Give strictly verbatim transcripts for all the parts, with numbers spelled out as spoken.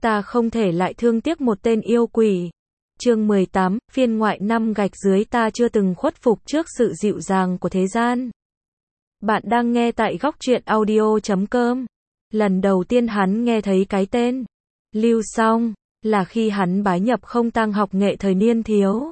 ta không thể lại thương tiếc một tên yêu quỷ. Chương mười tám, phiên ngoại năm gạch dưới ta chưa từng khuất phục trước sự dịu dàng của thế gian. Bạn đang nghe tại góc truyện audio chấm com. Lần đầu tiên hắn nghe thấy cái tên Lưu Song là khi hắn bái nhập không tang học nghệ thời niên thiếu.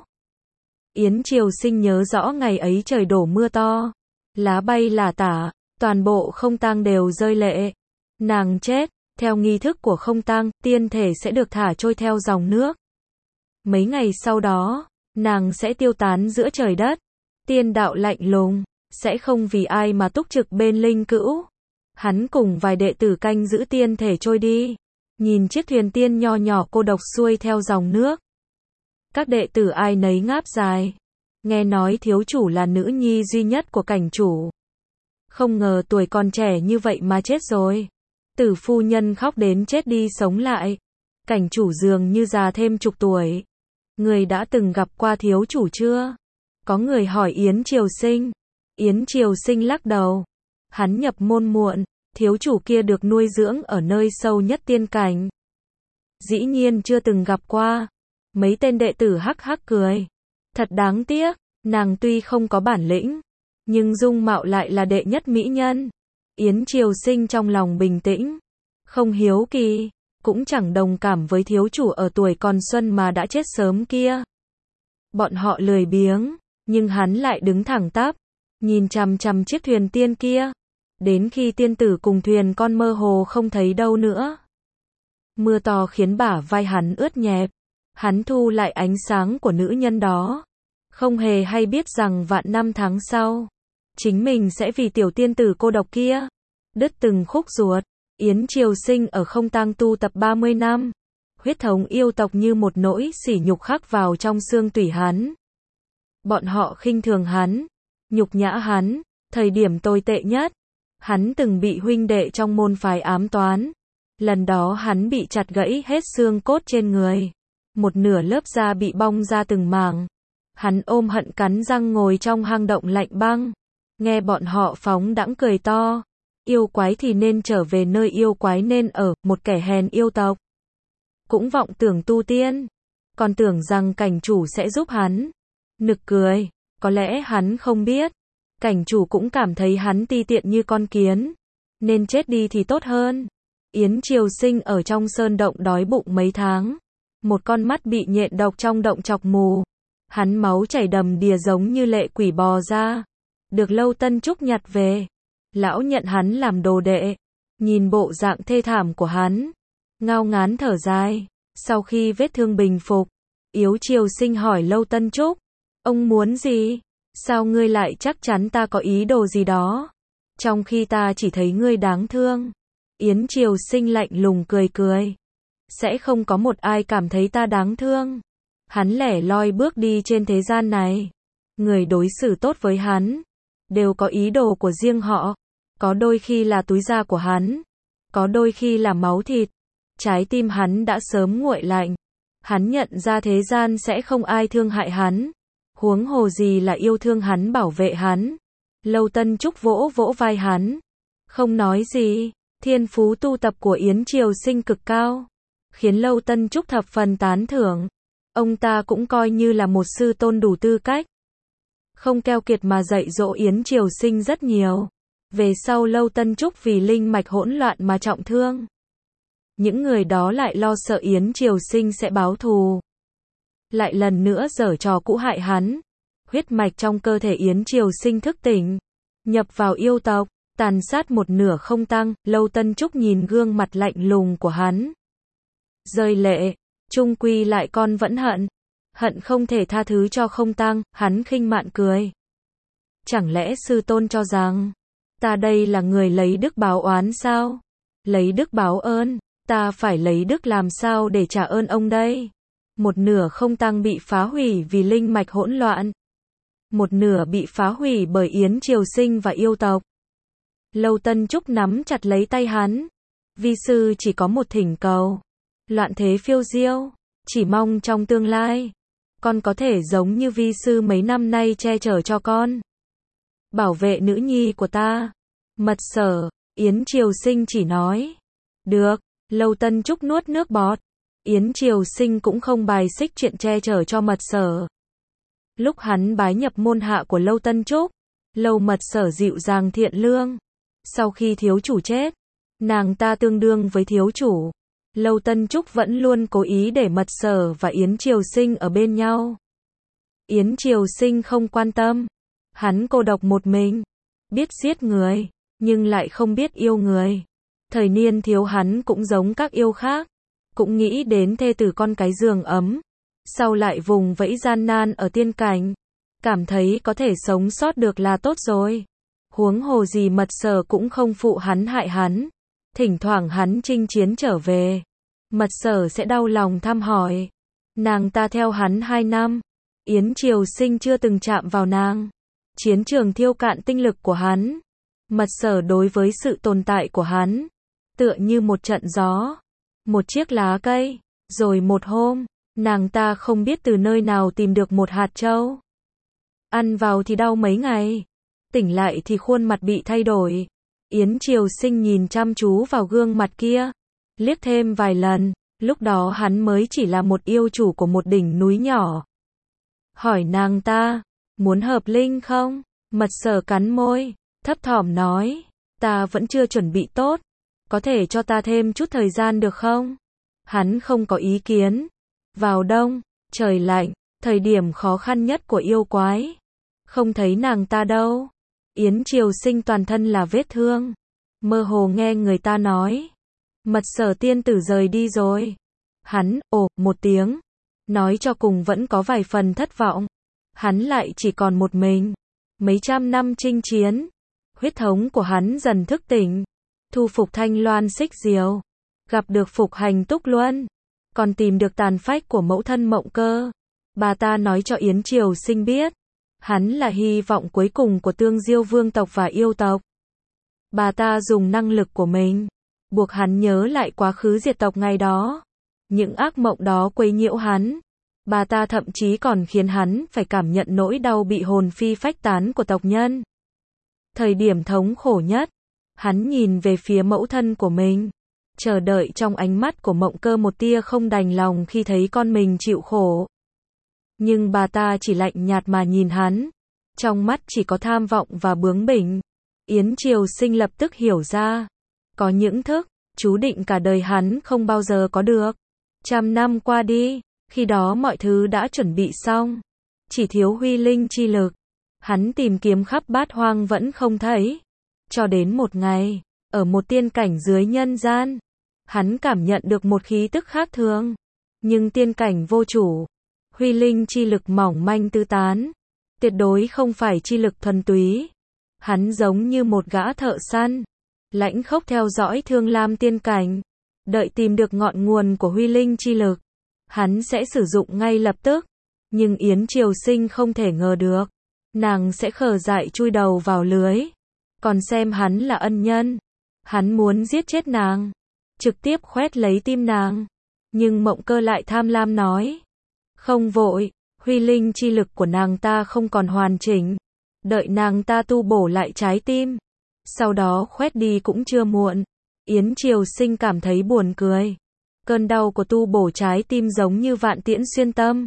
Yến Triều Sinh nhớ rõ ngày ấy trời đổ mưa to, lá bay là tả, toàn bộ không tang đều rơi lệ. Nàng chết, theo nghi thức của không tang, tiên thể sẽ được thả trôi theo dòng nước. Mấy ngày sau đó, nàng sẽ tiêu tán giữa trời đất. Tiên đạo lạnh lùng, sẽ không vì ai mà túc trực bên linh cữu. Hắn cùng vài đệ tử canh giữ tiên thể trôi đi, nhìn chiếc thuyền tiên nho nhỏ cô độc xuôi theo dòng nước. Các đệ tử ai nấy ngáp dài. Nghe nói thiếu chủ là nữ nhi duy nhất của cảnh chủ. Không ngờ tuổi còn trẻ như vậy mà chết rồi. Tử phu nhân khóc đến chết đi sống lại. Cảnh chủ dường như già thêm chục tuổi. Người đã từng gặp qua thiếu chủ chưa? Có người hỏi Yến Triều Sinh. Yến Triều Sinh lắc đầu. Hắn nhập môn muộn, thiếu chủ kia được nuôi dưỡng ở nơi sâu nhất tiên cảnh. Dĩ nhiên chưa từng gặp qua. Mấy tên đệ tử hắc hắc cười. Thật đáng tiếc, nàng tuy không có bản lĩnh, nhưng dung mạo lại là đệ nhất mỹ nhân. Yến Triều Sinh trong lòng bình tĩnh, không hiếu kỳ, cũng chẳng đồng cảm với thiếu chủ ở tuổi còn xuân mà đã chết sớm kia. Bọn họ lười biếng, nhưng hắn lại đứng thẳng tắp, nhìn chằm chằm chiếc thuyền tiên kia, đến khi tiên tử cùng thuyền con mơ hồ không thấy đâu nữa. Mưa to khiến bả vai hắn ướt nhẹp, hắn thu lại ánh sáng của nữ nhân đó, không hề hay biết rằng vạn năm tháng sau, chính mình sẽ vì tiểu tiên tử cô độc kia, đứt từng khúc ruột. Yến Triều Sinh ở không tang tu tập ba mươi năm, huyết thống yêu tộc như một nỗi sỉ nhục khắc vào trong xương tủy hắn. Bọn họ khinh thường hắn, nhục nhã hắn, thời điểm tồi tệ nhất, hắn từng bị huynh đệ trong môn phái ám toán. Lần đó hắn bị chặt gãy hết xương cốt trên người, một nửa lớp da bị bong ra từng mảng. Hắn ôm hận cắn răng ngồi trong hang động lạnh băng, nghe bọn họ phóng đãng cười to. Yêu quái thì nên trở về nơi yêu quái nên ở, một kẻ hèn yêu tộc. Cũng vọng tưởng tu tiên, còn tưởng rằng cảnh chủ sẽ giúp hắn. Nực cười, có lẽ hắn không biết, cảnh chủ cũng cảm thấy hắn ti tiện như con kiến, nên chết đi thì tốt hơn. Yến Triều Sinh ở trong sơn động đói bụng mấy tháng, một con mắt bị nhện độc trong động chọc mù. Hắn máu chảy đầm đìa giống như lệ quỷ bò ra. Được Lâu Tân Trúc nhặt về. Lão nhận hắn làm đồ đệ. Nhìn bộ dạng thê thảm của hắn, ngao ngán thở dài. Sau khi vết thương bình phục, Yến Triều Sinh hỏi Lâu Tân Trúc, ông muốn gì? Sao ngươi lại chắc chắn ta có ý đồ gì đó? Trong khi ta chỉ thấy ngươi đáng thương. Yến Triều Sinh lạnh lùng cười cười. Sẽ không có một ai cảm thấy ta đáng thương. Hắn lẻ loi bước đi trên thế gian này. Người đối xử tốt với hắn đều có ý đồ của riêng họ. Có đôi khi là túi da của hắn, có đôi khi là máu thịt. Trái tim hắn đã sớm nguội lạnh. Hắn nhận ra thế gian sẽ không ai thương hại hắn, huống hồ gì là yêu thương hắn, bảo vệ hắn. Lâu Tân Trúc vỗ vỗ vai hắn, không nói gì. Thiên phú tu tập của Yến Triều Sinh cực cao, khiến Lâu Tân Trúc thập phần tán thưởng. Ông ta cũng coi như là một sư tôn đủ tư cách, không keo kiệt mà dạy dỗ Yến Triều Sinh rất nhiều. Về sau Lâu Tân Trúc vì linh mạch hỗn loạn mà trọng thương. Những người đó lại lo sợ Yến Triều Sinh sẽ báo thù, lại lần nữa giở trò cũ hại hắn. Huyết mạch trong cơ thể Yến Triều Sinh thức tỉnh, nhập vào yêu tộc, tàn sát một nửa không tang. Lâu Tân Trúc nhìn gương mặt lạnh lùng của hắn, rơi lệ. Chung quy lại con vẫn hận, hận không thể tha thứ cho không tang. Hắn khinh mạn cười. Chẳng lẽ sư tôn cho rằng ta đây là người lấy đức báo oán sao? Lấy đức báo ơn, ta phải lấy đức làm sao để trả ơn ông đây? Một nửa không tang bị phá hủy vì linh mạch hỗn loạn, một nửa bị phá hủy bởi Yến Triều Sinh và yêu tộc. Lâu Tân Trúc nắm chặt lấy tay hắn. Vi sư chỉ có một thỉnh cầu. Loạn thế phiêu diêu, chỉ mong trong tương lai, con có thể giống như vi sư mấy năm nay che chở cho con, bảo vệ nữ nhi của ta. Mật Sở. Yến Triều Sinh chỉ nói, được. Lâu Tân Trúc nuốt nước bọt. Yến Triều Sinh cũng không bài xích chuyện che chở cho Mật Sở. Lúc hắn bái nhập môn hạ của Lâu Tân Trúc, Lâu Mật Sở dịu dàng thiện lương. Sau khi thiếu chủ chết, nàng ta tương đương với thiếu chủ. Lâu Tân Trúc vẫn luôn cố ý để Mật Sở và Yến Triều Sinh ở bên nhau. Yến Triều Sinh không quan tâm. Hắn cô độc một mình. Biết giết người, nhưng lại không biết yêu người. Thời niên thiếu hắn cũng giống các yêu khác. Cũng nghĩ đến thê tử con cái giường ấm. Sau lại vùng vẫy gian nan ở tiên cảnh. Cảm thấy có thể sống sót được là tốt rồi. Huống hồ gì Mật Sở cũng không phụ hắn hại hắn. Thỉnh thoảng hắn chinh chiến trở về. Mật Sở sẽ đau lòng thăm hỏi. Nàng ta theo hắn hai năm. Yến Triều Sinh chưa từng chạm vào nàng. Chiến trường thiêu cạn tinh lực của hắn. Mật Sở đối với sự tồn tại của hắn. Tựa như một trận gió. Một chiếc lá cây. Rồi một hôm, nàng ta không biết từ nơi nào tìm được một hạt châu. Ăn vào thì đau mấy ngày. Tỉnh lại thì khuôn mặt bị thay đổi. Yến Triều Sinh nhìn chăm chú vào gương mặt kia. Liếc thêm vài lần. Lúc đó hắn mới chỉ là một yêu chủ của một đỉnh núi nhỏ. Hỏi nàng ta, muốn hợp linh không? Mật Sở cắn môi, thấp thỏm nói, ta vẫn chưa chuẩn bị tốt. Có thể cho ta thêm chút thời gian được không? Hắn không có ý kiến. Vào đông, trời lạnh, thời điểm khó khăn nhất của yêu quái. Không thấy nàng ta đâu. Yến Triều Sinh toàn thân là vết thương. Mơ hồ nghe người ta nói. Mật Sở tiên tử rời đi rồi. Hắn, ồ, một tiếng. Nói cho cùng vẫn có vài phần thất vọng. Hắn lại chỉ còn một mình. Mấy trăm năm chinh chiến. Huyết thống của hắn dần thức tỉnh. Thu phục Thanh Loan Xích Diều. Gặp được Phục Hành Túc Luân. Còn tìm được tàn phách của mẫu thân Mộng Cơ. Bà ta nói cho Yến Triều Sinh biết. Hắn là hy vọng cuối cùng của Tương Diêu vương tộc và yêu tộc. Bà ta dùng năng lực của mình. Buộc hắn nhớ lại quá khứ diệt tộc ngày đó. Những ác mộng đó quấy nhiễu hắn. Bà ta thậm chí còn khiến hắn phải cảm nhận nỗi đau bị hồn phi phách tán của tộc nhân. Thời điểm thống khổ nhất, hắn nhìn về phía mẫu thân của mình. Chờ đợi trong ánh mắt của Mộng Cơ một tia không đành lòng khi thấy con mình chịu khổ. Nhưng bà ta chỉ lạnh nhạt mà nhìn hắn. Trong mắt chỉ có tham vọng và bướng bỉnh. Yến Triều Sinh lập tức hiểu ra. Có những thức, chú định cả đời hắn không bao giờ có được. Trăm năm qua đi, khi đó mọi thứ đã chuẩn bị xong. Chỉ thiếu huy linh chi lực. Hắn tìm kiếm khắp bát hoang vẫn không thấy. Cho đến một ngày, ở một tiên cảnh dưới nhân gian, hắn cảm nhận được một khí tức khác thường. Nhưng tiên cảnh vô chủ. Huy linh chi lực mỏng manh tứ tán. Tuyệt đối không phải chi lực thuần túy. Hắn giống như một gã thợ săn. Lãnh khốc theo dõi Thương Lam tiên cảnh. Đợi tìm được ngọn nguồn của huy linh chi lực. Hắn sẽ sử dụng ngay lập tức. Nhưng Yến Triều Sinh không thể ngờ được. Nàng sẽ khờ dại chui đầu vào lưới. Còn xem hắn là ân nhân. Hắn muốn giết chết nàng. Trực tiếp khoét lấy tim nàng. Nhưng Mộng Cơ lại tham lam nói. Không vội, huy linh chi lực của nàng ta không còn hoàn chỉnh. Đợi nàng ta tu bổ lại trái tim. Sau đó khoét đi cũng chưa muộn. Yến Triều Sinh cảm thấy buồn cười. Cơn đau của tu bổ trái tim giống như vạn tiễn xuyên tâm.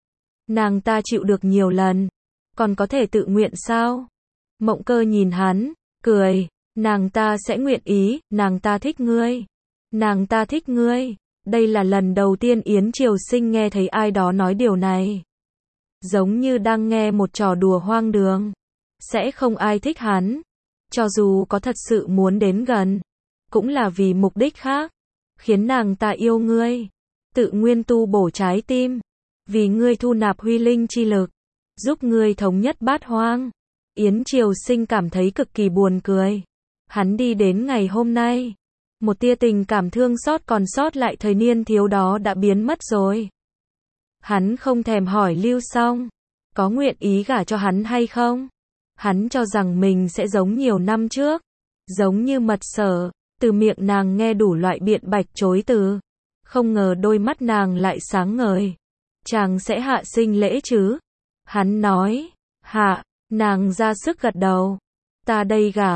Nàng ta chịu được nhiều lần. Còn có thể tự nguyện sao? Mộng Cơ nhìn hắn, cười. Nàng ta sẽ nguyện ý, nàng ta thích ngươi. Nàng ta thích ngươi. Đây là lần đầu tiên Yến Triều Sinh nghe thấy ai đó nói điều này. Giống như đang nghe một trò đùa hoang đường. Sẽ không ai thích hắn. Cho dù có thật sự muốn đến gần. Cũng là vì mục đích khác. Khiến nàng ta yêu ngươi. Tự nguyên tu bổ trái tim. Vì ngươi thu nạp huy linh chi lực. Giúp ngươi thống nhất bát hoang. Yến Triều Sinh cảm thấy cực kỳ buồn cười. Hắn đi đến ngày hôm nay. Một tia tình cảm thương xót còn sót lại thời niên thiếu đó đã biến mất rồi. Hắn không thèm hỏi Lưu Song. Có nguyện ý gả cho hắn hay không? Hắn cho rằng mình sẽ giống nhiều năm trước. Giống như Mật Sở. Từ miệng nàng nghe đủ loại biện bạch chối từ. Không ngờ đôi mắt nàng lại sáng ngời. Chàng sẽ hạ sinh lễ chứ? Hắn nói. Hạ. Nàng ra sức gật đầu. Ta đây gả.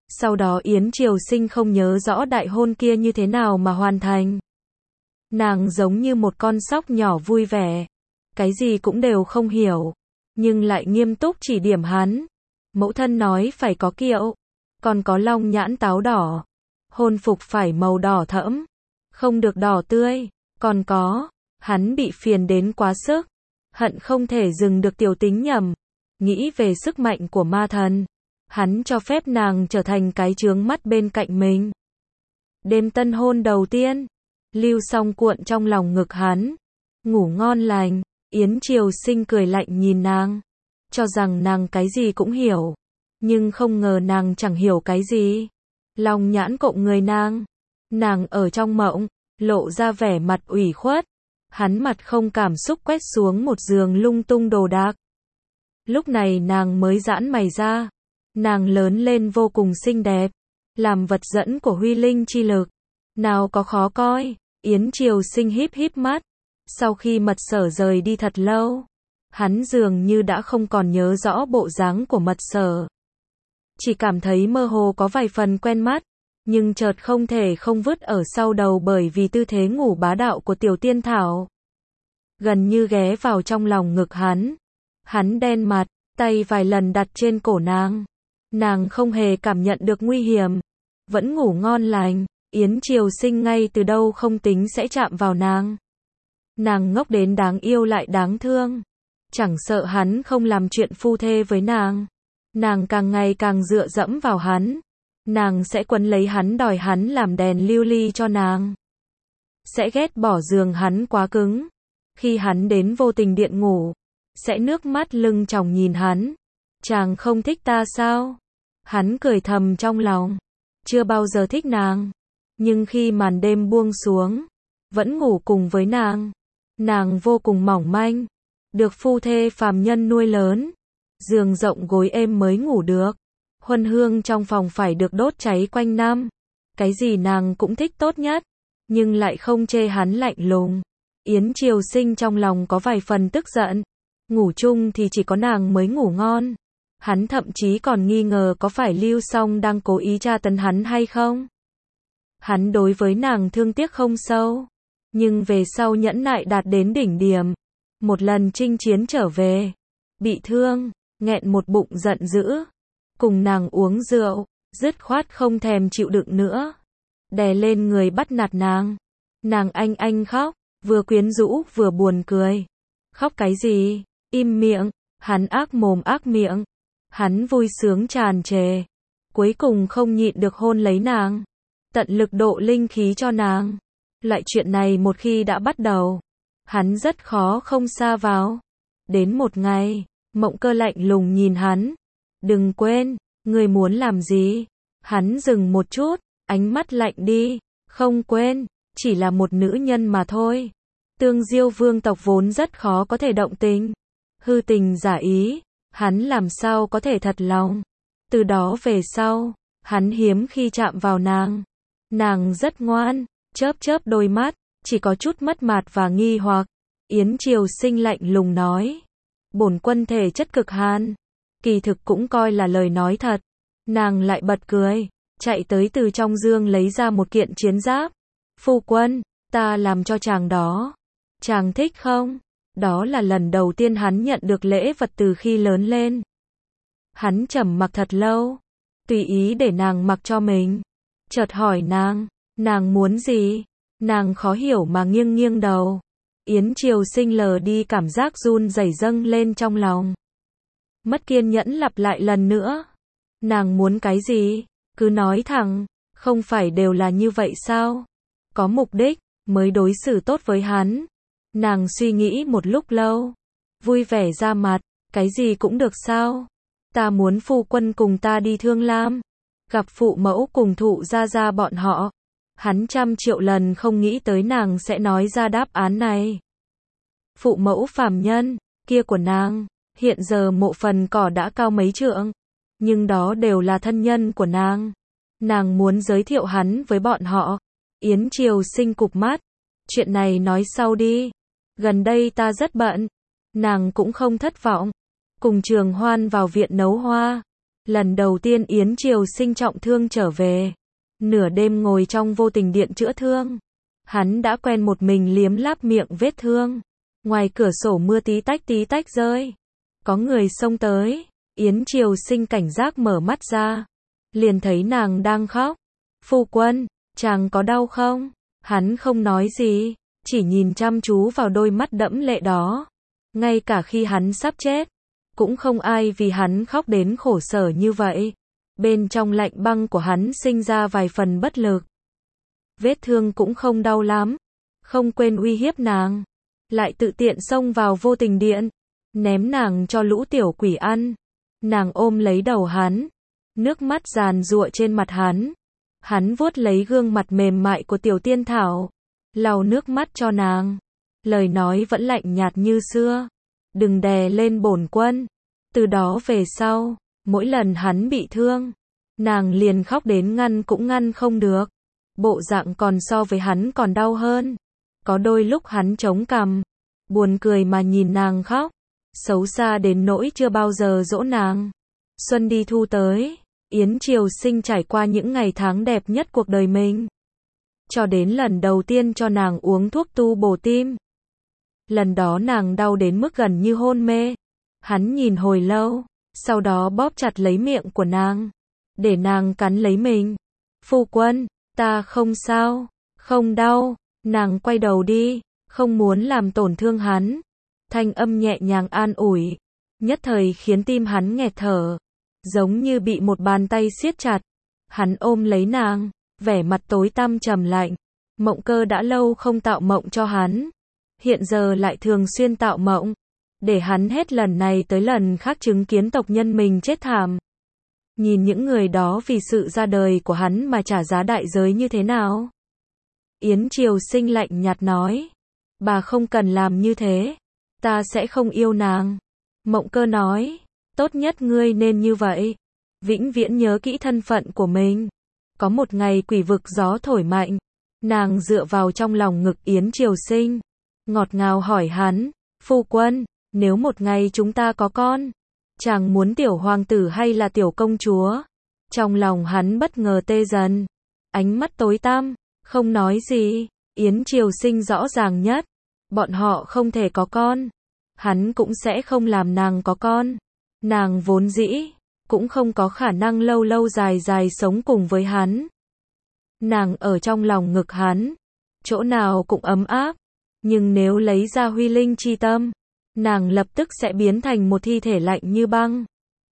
Sau đó Yến Triều Sinh không nhớ rõ đại hôn kia như thế nào mà hoàn thành. Nàng giống như một con sóc nhỏ vui vẻ, cái gì cũng đều không hiểu, nhưng lại nghiêm túc chỉ điểm hắn. Mẫu thân nói phải có kiệu, còn có long nhãn táo đỏ, hôn phục phải màu đỏ thẫm, không được đỏ tươi, còn có, hắn bị phiền đến quá sức, hận không thể dừng được tiểu tính nhầm, nghĩ về sức mạnh của ma thần, hắn cho phép nàng trở thành cái chướng mắt bên cạnh mình. Đêm tân hôn đầu tiên, Lưu Song cuộn trong lòng ngực hắn, ngủ ngon lành. Yến Triều Sinh cười lạnh nhìn nàng, cho rằng nàng cái gì cũng hiểu, nhưng không ngờ nàng chẳng hiểu cái gì. Long nhãn cộng người nàng, nàng ở trong mộng, lộ ra vẻ mặt ủy khuất, hắn mặt không cảm xúc quét xuống một giường lung tung đồ đạc. Lúc này nàng mới giãn mày ra, nàng lớn lên vô cùng xinh đẹp, làm vật dẫn của huy linh chi lực, nào có khó coi. Yến Triều Sinh híp híp mắt. Sau khi Mật Sở rời đi thật lâu, hắn dường như đã không còn nhớ rõ bộ dáng của Mật Sở. Chỉ cảm thấy mơ hồ có vài phần quen mắt, nhưng chợt không thể không vứt ở sau đầu bởi vì tư thế ngủ bá đạo của Tiểu Tiên Thảo. Gần như ghé vào trong lòng ngực hắn. Hắn đen mặt, tay vài lần đặt trên cổ nàng. Nàng không hề cảm nhận được nguy hiểm, vẫn ngủ ngon lành. Yến Triều Sinh ngay từ đâu không tính sẽ chạm vào nàng. Nàng ngốc đến đáng yêu lại đáng thương, chẳng sợ hắn không làm chuyện phu thê với nàng. Nàng càng ngày càng dựa dẫm vào hắn, nàng sẽ quấn lấy hắn đòi hắn làm đèn lưu ly cho nàng. Sẽ ghét bỏ giường hắn quá cứng, khi hắn đến vô tình điện ngủ, sẽ nước mắt lưng tròng nhìn hắn. Chàng không thích ta sao? Hắn cười thầm trong lòng, chưa bao giờ thích nàng, nhưng khi màn đêm buông xuống, vẫn ngủ cùng với nàng. Nàng vô cùng mỏng manh, được phu thê phàm nhân nuôi lớn, giường rộng gối êm mới ngủ được, huân hương trong phòng phải được đốt cháy quanh năm. Cái gì nàng cũng thích tốt nhất, nhưng lại không chê hắn lạnh lùng. Yến Triều Sinh trong lòng có vài phần tức giận, ngủ chung thì chỉ có nàng mới ngủ ngon. Hắn thậm chí còn nghi ngờ có phải Lưu Song đang cố ý tra tấn hắn hay không. Hắn đối với nàng thương tiếc không sâu, nhưng về sau nhẫn nại đạt đến đỉnh điểm. Một lần chinh chiến trở về, bị thương, nghẹn một bụng giận dữ, cùng nàng uống rượu, dứt khoát không thèm chịu đựng nữa, đè lên người bắt nạt nàng. Nàng anh anh khóc, vừa quyến rũ vừa buồn cười. Khóc cái gì? Im miệng. Hắn ác mồm ác miệng. Hắn vui sướng tràn trề, cuối cùng không nhịn được hôn lấy nàng, tận lực độ linh khí cho nàng. Loại chuyện này một khi đã bắt đầu, hắn rất khó không sa vào. Đến một ngày, Mộng Cơ lạnh lùng nhìn hắn. Đừng quên, ngươi muốn làm gì? Hắn dừng một chút, ánh mắt lạnh đi. Không quên, chỉ là một nữ nhân mà thôi. Tương Diêu vương tộc vốn rất khó có thể động tình. Hư tình giả ý, hắn làm sao có thể thật lòng. Từ đó về sau, hắn hiếm khi chạm vào nàng. Nàng rất ngoan, chớp chớp đôi mắt, chỉ có chút mất mát và nghi hoặc. Yến Triều Sinh lạnh lùng nói, bổn quân thể chất cực hàn. Kỳ thực cũng coi là lời nói thật. Nàng lại bật cười, chạy tới từ trong dương lấy ra một kiện chiến giáp. Phu quân, ta làm cho chàng đó. Chàng thích không? Đó là lần đầu tiên hắn nhận được lễ vật từ khi lớn lên. Hắn trầm mặc thật lâu, tùy ý để nàng mặc cho mình. Chợt hỏi nàng, nàng muốn gì? Nàng khó hiểu mà nghiêng nghiêng đầu. Yến Triều Sinh lờ đi cảm giác run rẩy dâng lên trong lòng. Mất kiên nhẫn lặp lại lần nữa. Nàng muốn cái gì? Cứ nói thẳng, không phải đều là như vậy sao? Có mục đích, mới đối xử tốt với hắn. Nàng suy nghĩ một lúc lâu, vui vẻ ra mặt, cái gì cũng được sao? Ta muốn phu quân cùng ta đi Thương Lam, gặp phụ mẫu cùng thụ gia gia bọn họ. Hắn trăm triệu lần không nghĩ tới nàng sẽ nói ra đáp án này. Phụ mẫu phàm nhân, kia của nàng, hiện giờ mộ phần cỏ đã cao mấy trượng, nhưng đó đều là thân nhân của nàng. Nàng muốn giới thiệu hắn với bọn họ. Yến Triều Sinh cụp mắt, chuyện này nói sau đi. Gần đây ta rất bận. Nàng cũng không thất vọng. Cùng Trường Hoan vào viện nấu hoa. Lần đầu tiên Yến Triều Sinh trọng thương trở về, nửa đêm ngồi trong vô tình điện chữa thương. Hắn đã quen một mình liếm láp miệng vết thương. Ngoài cửa sổ mưa tí tách tí tách rơi. Có người xông tới, Yến Triều Sinh cảnh giác mở mắt ra, liền thấy nàng đang khóc. Phu quân, chàng có đau không? Hắn không nói gì, chỉ nhìn chăm chú vào đôi mắt đẫm lệ đó. Ngay cả khi hắn sắp chết, cũng không ai vì hắn khóc đến khổ sở như vậy. Bên trong lạnh băng của hắn sinh ra vài phần bất lực. Vết thương cũng không đau lắm, không quên uy hiếp nàng, lại tự tiện xông vào vô tình điện, ném nàng cho lũ tiểu quỷ ăn. Nàng ôm lấy đầu hắn, nước mắt giàn giụa trên mặt hắn. Hắn vuốt lấy gương mặt mềm mại của tiểu tiên thảo, lau nước mắt cho nàng. Lời nói vẫn lạnh nhạt như xưa. Đừng đè lên bổn quân. Từ đó về sau, mỗi lần hắn bị thương, nàng liền khóc đến ngăn cũng ngăn không được. Bộ dạng còn so với hắn còn đau hơn. Có đôi lúc hắn chống cằm, buồn cười mà nhìn nàng khóc. Xấu xa đến nỗi chưa bao giờ dỗ nàng. Xuân đi thu tới, Yến Triều Sinh trải qua những ngày tháng đẹp nhất cuộc đời mình. Cho đến lần đầu tiên cho nàng uống thuốc tu bổ tim. Lần đó nàng đau đến mức gần như hôn mê. Hắn nhìn hồi lâu, sau đó bóp chặt lấy miệng của nàng, để nàng cắn lấy mình. Phu quân, ta không sao, không đau. Nàng quay đầu đi, không muốn làm tổn thương hắn. Thanh âm nhẹ nhàng an ủi, nhất thời khiến tim hắn nghẹt thở, giống như bị một bàn tay siết chặt. Hắn ôm lấy nàng, vẻ mặt tối tăm trầm lạnh. Mộng Cơ đã lâu không tạo mộng cho hắn, hiện giờ lại thường xuyên tạo mộng, để hắn hết lần này tới lần khác chứng kiến tộc nhân mình chết thảm. Nhìn những người đó vì sự ra đời của hắn mà trả giá đại giới như thế nào. Yến Triều Sinh lạnh nhạt nói, bà không cần làm như thế, ta sẽ không yêu nàng. Mộng Cơ nói, tốt nhất ngươi nên như vậy, vĩnh viễn nhớ kỹ thân phận của mình. Có một ngày quỷ vực gió thổi mạnh, nàng dựa vào trong lòng ngực Yến Triều Sinh, ngọt ngào hỏi hắn, phu quân, nếu một ngày chúng ta có con, chàng muốn tiểu hoàng tử hay là tiểu công chúa? Trong lòng hắn bất ngờ tê dần, ánh mắt tối tăm, không nói gì. Yến Triều Sinh rõ ràng nhất, bọn họ không thể có con, hắn cũng sẽ không làm nàng có con. Nàng vốn dĩ cũng không có khả năng lâu lâu dài dài sống cùng với hắn. Nàng ở trong lòng ngực hắn, chỗ nào cũng ấm áp, nhưng nếu lấy ra huy linh chi tâm, nàng lập tức sẽ biến thành một thi thể lạnh như băng.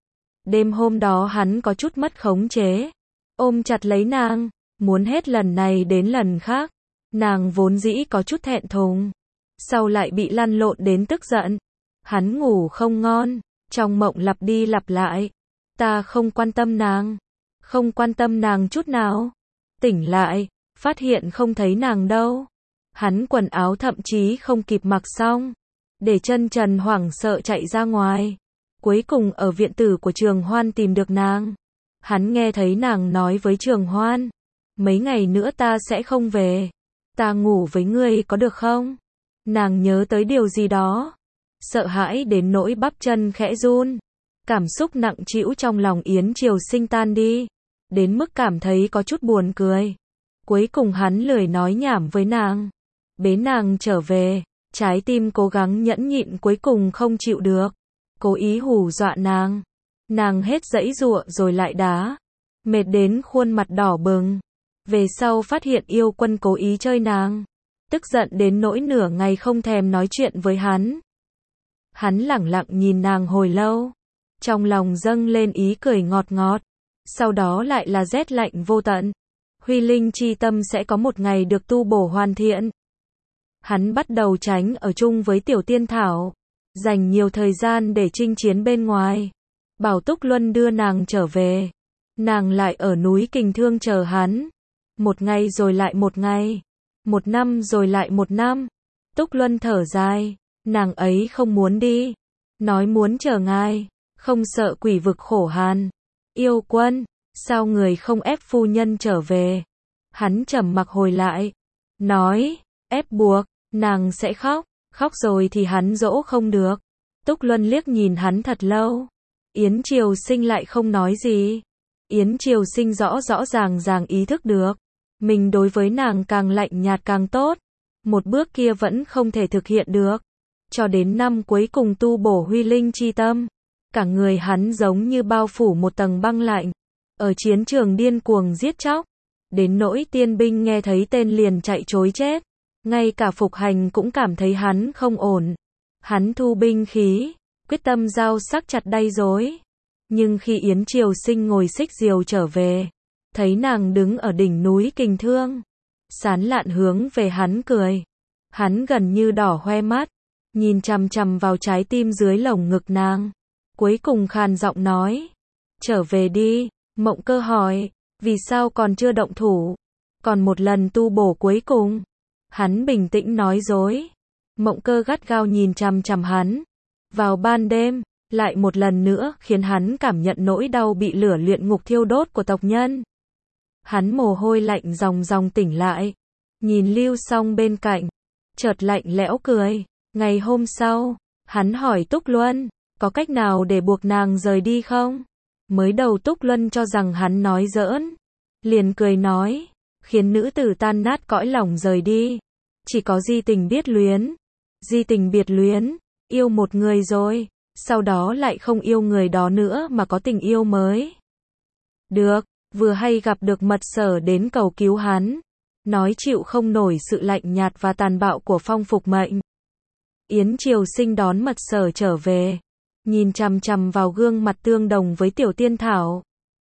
Đêm hôm đó hắn có chút mất khống chế, ôm chặt lấy nàng, muốn hết lần này đến lần khác. Nàng vốn dĩ có chút thẹn thùng, sau lại bị lăn lộn đến tức giận. Hắn ngủ không ngon, trong mộng lặp đi lặp lại, ta không quan tâm nàng, không quan tâm nàng chút nào. Tỉnh lại, phát hiện không thấy nàng đâu. Hắn quần áo thậm chí không kịp mặc xong, để chân trần hoảng sợ chạy ra ngoài. Cuối cùng ở viện tử của Trường Hoan tìm được nàng. Hắn nghe thấy nàng nói với Trường Hoan, mấy ngày nữa ta sẽ không về, ta ngủ với ngươi có được không? Nàng nhớ tới điều gì đó, sợ hãi đến nỗi bắp chân khẽ run. Cảm xúc nặng trĩu trong lòng Yến Triều Sinh tan đi, đến mức cảm thấy có chút buồn cười. Cuối cùng hắn lười nói nhảm với nàng, bế nàng trở về. Trái tim cố gắng nhẫn nhịn cuối cùng không chịu được, cố ý hù dọa nàng. Nàng hết giãy giụa rồi lại đá, mệt đến khuôn mặt đỏ bừng. Về sau phát hiện yêu quân cố ý chơi nàng, tức giận đến nỗi nửa ngày không thèm nói chuyện với hắn. Hắn lẳng lặng nhìn nàng hồi lâu, trong lòng dâng lên ý cười ngọt ngọt, sau đó lại là rét lạnh vô tận. Huy linh chi tâm sẽ có một ngày được tu bổ hoàn thiện. Hắn bắt đầu tránh ở chung với tiểu tiên thảo, dành nhiều thời gian để chinh chiến bên ngoài. Bảo Túc Luân đưa nàng trở về, nàng lại ở núi Kình Thương chờ hắn. Một ngày rồi lại một ngày, một năm rồi lại một năm. Túc Luân thở dài, nàng ấy không muốn đi, nói muốn chờ ngài, không sợ quỷ vực khổ hàn. Yêu quân, sao người không ép phu nhân trở về? Hắn trầm mặc hồi lại, nói, ép buộc, nàng sẽ khóc, khóc rồi thì hắn dỗ không được. Túc Luân liếc nhìn hắn thật lâu. Yến Triều Sinh lại không nói gì. Yến Triều Sinh rõ rõ ràng ràng ý thức được, mình đối với nàng càng lạnh nhạt càng tốt, một bước kia vẫn không thể thực hiện được. Cho đến năm cuối cùng tu bổ huy linh chi tâm, cả người hắn giống như bao phủ một tầng băng lạnh, ở chiến trường điên cuồng giết chóc, đến nỗi tiên binh nghe thấy tên liền chạy trối chết, ngay cả Phục Hành cũng cảm thấy hắn không ổn. Hắn thu binh khí, quyết tâm giao sắc chặt đay rối. Nhưng khi Yến Triều Sinh ngồi xích diều trở về, thấy nàng đứng ở đỉnh núi Kình Thương, sán lạn hướng về hắn cười. Hắn gần như đỏ hoe mắt, nhìn chằm chằm vào trái tim dưới lồng ngực nàng. Cuối cùng khàn giọng nói, trở về đi. Mộng Cơ hỏi, vì sao còn chưa động thủ? Còn một lần tu bổ cuối cùng. Hắn bình tĩnh nói dối. Mộng Cơ gắt gao nhìn chằm chằm hắn. Vào ban đêm, lại một lần nữa khiến hắn cảm nhận nỗi đau bị lửa luyện ngục thiêu đốt của tộc nhân. Hắn mồ hôi lạnh ròng ròng tỉnh lại, nhìn Lưu Song bên cạnh, chợt lạnh lẽo cười. Ngày hôm sau, hắn hỏi Túc Luân, có cách nào để buộc nàng rời đi không? Mới đầu Túc Luân cho rằng hắn nói giỡn, liền cười nói, khiến nữ tử tan nát cõi lòng rời đi, chỉ có di tình biết luyến. Di tình biệt luyến, yêu một người rồi, sau đó lại không yêu người đó nữa mà có tình yêu mới. Được, vừa hay gặp được Mật Sở đến cầu cứu hắn, nói chịu không nổi sự lạnh nhạt và tàn bạo của Phong Phục Mệnh. Yến Triều Sinh đón Mật Sở trở về, nhìn chằm chằm vào gương mặt tương đồng với Tiểu Tiên Thảo.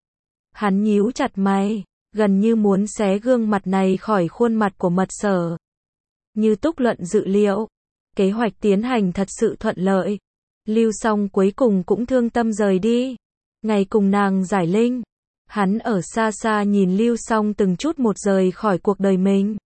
Hắn nhíu chặt mày, gần như muốn xé gương mặt này khỏi khuôn mặt của Mật Sở. Như Túc Luận dự liệu, kế hoạch tiến hành thật sự thuận lợi. Lưu Song cuối cùng cũng thương tâm rời đi. Ngày cùng nàng giải linh, hắn ở xa xa nhìn Lưu Song từng chút một rời khỏi cuộc đời mình.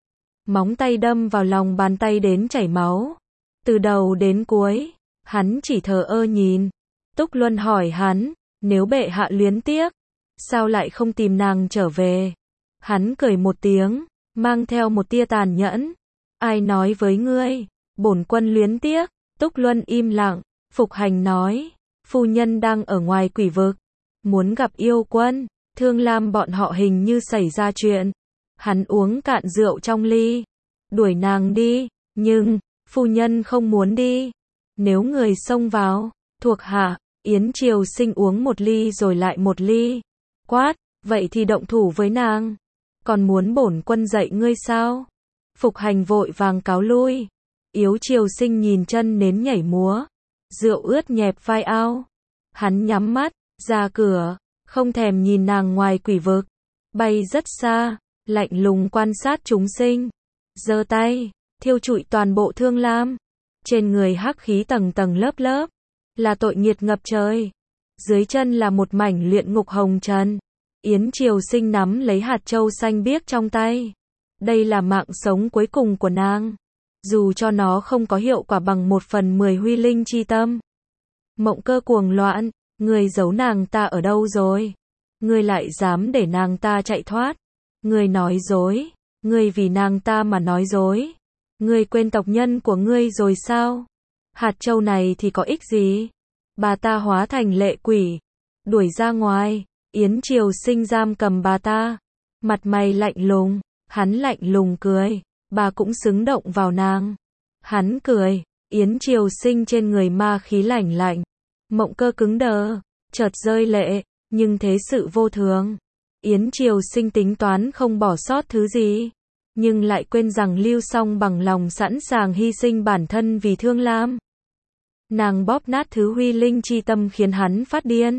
Móng tay đâm vào lòng bàn tay đến chảy máu. Từ đầu đến cuối, hắn chỉ thờ ơ nhìn. Túc Luân hỏi hắn, nếu bệ hạ luyến tiếc, sao lại không tìm nàng trở về? Hắn cười một tiếng, mang theo một tia tàn nhẫn. Ai nói với ngươi, bổn quân luyến tiếc? Túc Luân im lặng. Phục Hành nói, phu nhân đang ở ngoài quỷ vực, muốn gặp yêu quân. Thương Lam bọn họ hình như xảy ra chuyện. Hắn uống cạn rượu trong ly, đuổi nàng đi, nhưng phu nhân không muốn đi. Nếu người xông vào, thuộc hạ. Yến Triều Sinh uống một ly rồi lại một ly, quát, vậy thì động thủ với nàng. Còn muốn bổn quân dạy ngươi sao? Phục Hành vội vàng cáo lui. Yến Triều Sinh nhìn chân nến nhảy múa, rượu ướt nhẹp vai áo. Hắn nhắm mắt, ra cửa, không thèm nhìn nàng ngoài quỷ vực, bay rất xa, lạnh lùng quan sát chúng sinh. Giơ tay, thiêu trụi toàn bộ Thương Lam. Trên người hắc khí tầng tầng lớp lớp, là tội nghiệt ngập trời. Dưới chân là một mảnh luyện ngục hồng trần. Yến Triều Sinh nắm lấy hạt châu xanh biếc trong tay. Đây là mạng sống cuối cùng của nàng. Dù cho nó không có hiệu quả bằng một phần mười huy linh chi tâm. Mộng Cơ cuồng loạn, ngươi giấu nàng ta ở đâu rồi? Ngươi lại dám để nàng ta chạy thoát? Ngươi nói dối, ngươi vì nàng ta mà nói dối. Ngươi quên tộc nhân của ngươi rồi sao? Hạt châu này thì có ích gì? Bà ta hóa thành lệ quỷ, đuổi ra ngoài. Yến Triều Sinh giam cầm bà ta, mặt mày lạnh lùng. Hắn lạnh lùng cười, bà cũng xứng động vào nàng. Hắn cười, Yến Triều Sinh trên người ma khí lạnh lạnh. Mộng Cơ cứng đờ, chợt rơi lệ, nhưng thế sự vô thường. Yến Triều Sinh tính toán không bỏ sót thứ gì, nhưng lại quên rằng Lưu Song bằng lòng sẵn sàng hy sinh bản thân vì Thương Lam. Nàng bóp nát thứ huy linh chi tâm khiến hắn phát điên.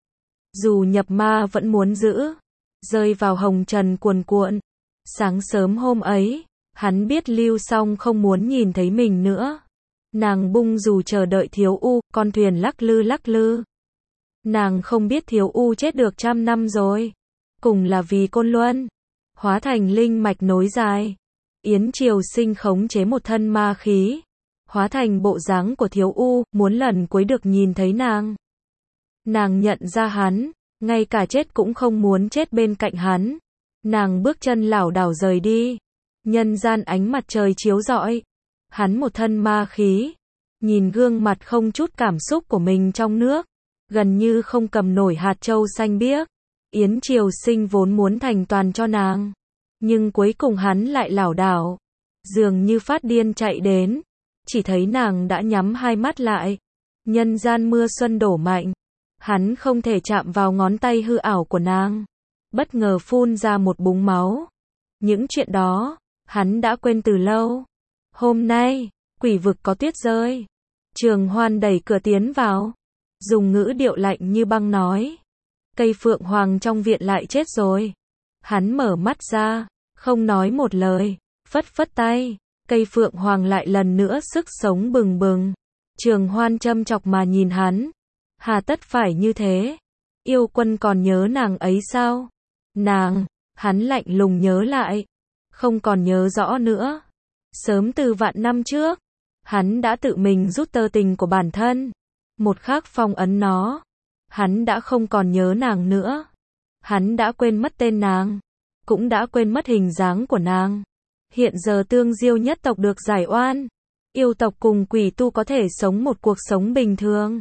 Dù nhập ma vẫn muốn giữ, rơi vào hồng trần cuồn cuộn. Sáng sớm hôm ấy, hắn biết Lưu Song không muốn nhìn thấy mình nữa. Nàng bung dù chờ đợi Thiếu U, con thuyền lắc lư lắc lư. Nàng không biết Thiếu U chết được trăm năm rồi. Cùng là vì Côn Luân, hóa thành linh mạch nối dài. Yến Triều Sinh khống chế một thân ma khí, hóa thành bộ dáng của Thiếu U, muốn lần cuối được nhìn thấy nàng. Nàng nhận ra hắn, ngay cả chết cũng không muốn chết bên cạnh hắn. Nàng bước chân lảo đảo rời đi. Nhân gian ánh mặt trời chiếu rọi. Hắn một thân ma khí, nhìn gương mặt không chút cảm xúc của mình trong nước, gần như không cầm nổi hạt châu xanh biếc. Yến Triều Sinh vốn muốn thành toàn cho nàng, nhưng cuối cùng hắn lại lảo đảo, dường như phát điên chạy đến, chỉ thấy nàng đã nhắm hai mắt lại. Nhân gian mưa xuân đổ mạnh, hắn không thể chạm vào ngón tay hư ảo của nàng, bất ngờ phun ra một búng máu. Những chuyện đó, hắn đã quên từ lâu. Hôm nay, quỷ vực có tuyết rơi. Trường Hoan đẩy cửa tiến vào, dùng ngữ điệu lạnh như băng nói. Cây phượng hoàng trong viện lại chết rồi. Hắn mở mắt ra, không nói một lời, phất phất tay, cây phượng hoàng lại lần nữa sức sống bừng bừng. Trường Hoan châm chọc mà nhìn hắn. Hà tất phải như thế? Yêu Quân còn nhớ nàng ấy sao? Nàng, hắn lạnh lùng nhớ lại, không còn nhớ rõ nữa. Sớm từ vạn năm trước, hắn đã tự mình rút tơ tình của bản thân, một khắc phong ấn nó. Hắn đã không còn nhớ nàng nữa. Hắn đã quên mất tên nàng, cũng đã quên mất hình dáng của nàng. Hiện giờ Tương Diêu nhất tộc được giải oan, yêu tộc cùng quỷ tu có thể sống một cuộc sống bình thường.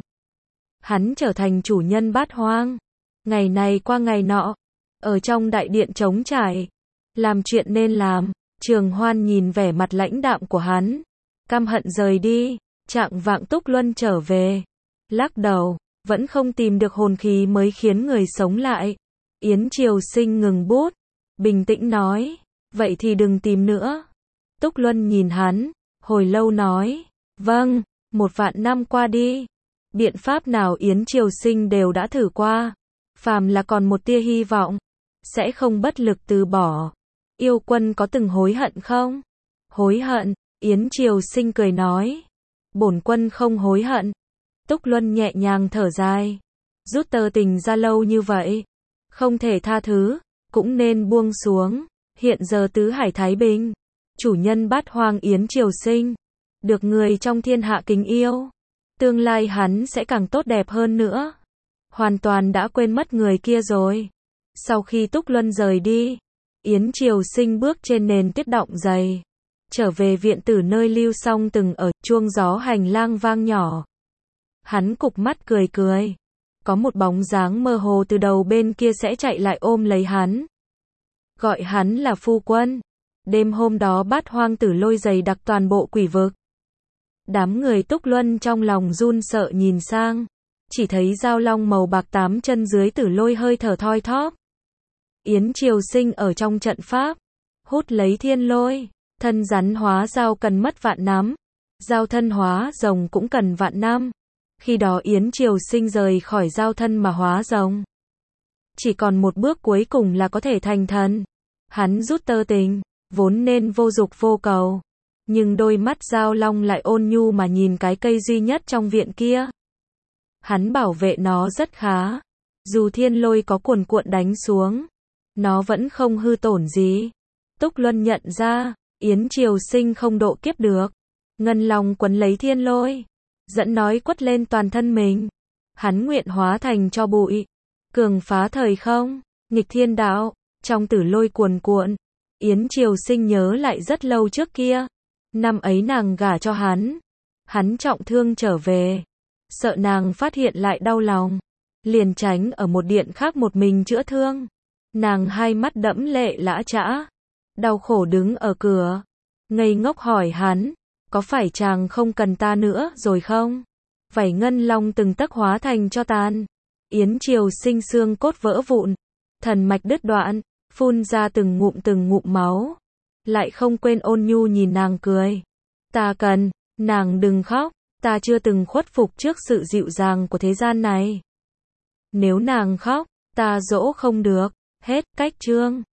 Hắn trở thành chủ nhân Bát Hoang. Ngày này qua ngày nọ, ở trong đại điện trống trải, làm chuyện nên làm. Trường Hoan nhìn vẻ mặt lãnh đạm của hắn, căm hận rời đi. Trạng vạng Túc Luân trở về, lắc đầu, vẫn không tìm được hồn khí mới khiến người sống lại. Yến Triều Sinh ngừng bút, bình tĩnh nói, vậy thì đừng tìm nữa. Túc Luân nhìn hắn, hồi lâu nói, vâng. Một vạn năm qua đi, biện pháp nào Yến Triều Sinh đều đã thử qua, phàm là còn một tia hy vọng, sẽ không bất lực từ bỏ. Yêu Quân có từng hối hận không? Hối hận, Yến Triều Sinh cười nói, bổn quân không hối hận. Túc Luân nhẹ nhàng thở dài, rút tơ tình ra lâu như vậy, không thể tha thứ, cũng nên buông xuống. Hiện giờ tứ hải thái bình, chủ nhân Bát Hoang Yến Triều Sinh, được người trong thiên hạ kính yêu, tương lai hắn sẽ càng tốt đẹp hơn nữa. Hoàn toàn đã quên mất người kia rồi. Sau khi Túc Luân rời đi, Yến Triều Sinh bước trên nền tuyết đọng dày, trở về viện tử nơi Lưu Song từng ở. Chuông gió hành lang vang nhỏ. Hắn cụp mắt cười cười, có một bóng dáng mơ hồ từ đầu bên kia sẽ chạy lại ôm lấy hắn, gọi hắn là phu quân. Đêm hôm đó Bát Hoang Tử Lôi dày đặc toàn bộ quỷ vực. Đám người Túc Luân trong lòng run sợ nhìn sang, chỉ thấy dao long màu bạc tám chân dưới Tử Lôi hơi thở thoi thóp. Yến Triều Sinh ở trong trận pháp, hút lấy thiên lôi. Thân rắn hóa dao cần mất vạn năm, dao thân hóa rồng cũng cần vạn năm. Khi đó Yến Triều Sinh rời khỏi dao thân mà hóa rồng, chỉ còn một bước cuối cùng là có thể thành thần. Hắn rút tơ tình, vốn nên vô dục vô cầu, nhưng đôi mắt dao long lại ôn nhu mà nhìn cái cây duy nhất trong viện kia. Hắn bảo vệ nó rất khá, dù thiên lôi có cuồn cuộn đánh xuống, nó vẫn không hư tổn gì. Túc Luân nhận ra, Yến Triều Sinh không độ kiếp được. Ngân long quấn lấy thiên lôi, dẫn nói quất lên toàn thân mình. Hắn nguyện hóa thành tro bụi, cường phá thời không, nghịch thiên đạo. Trong tử lôi cuồn cuộn, Yến Triều Sinh nhớ lại rất lâu trước kia. Năm ấy nàng gả cho hắn, hắn trọng thương trở về, sợ nàng phát hiện lại đau lòng, liền tránh ở một điện khác một mình chữa thương. Nàng hai mắt đẫm lệ lã chã, đau khổ đứng ở cửa, ngây ngốc hỏi hắn, có phải chàng không cần ta nữa rồi không? Vảy ngân long từng tấc hóa thành cho tàn. Yến Triều Sinh xương cốt vỡ vụn, thần mạch đứt đoạn, phun ra từng ngụm từng ngụm máu, lại không quên ôn nhu nhìn nàng cười. Ta cần, nàng đừng khóc, ta chưa từng khuất phục trước sự dịu dàng của thế gian này. Nếu nàng khóc, ta dỗ không được. Hết cách chương.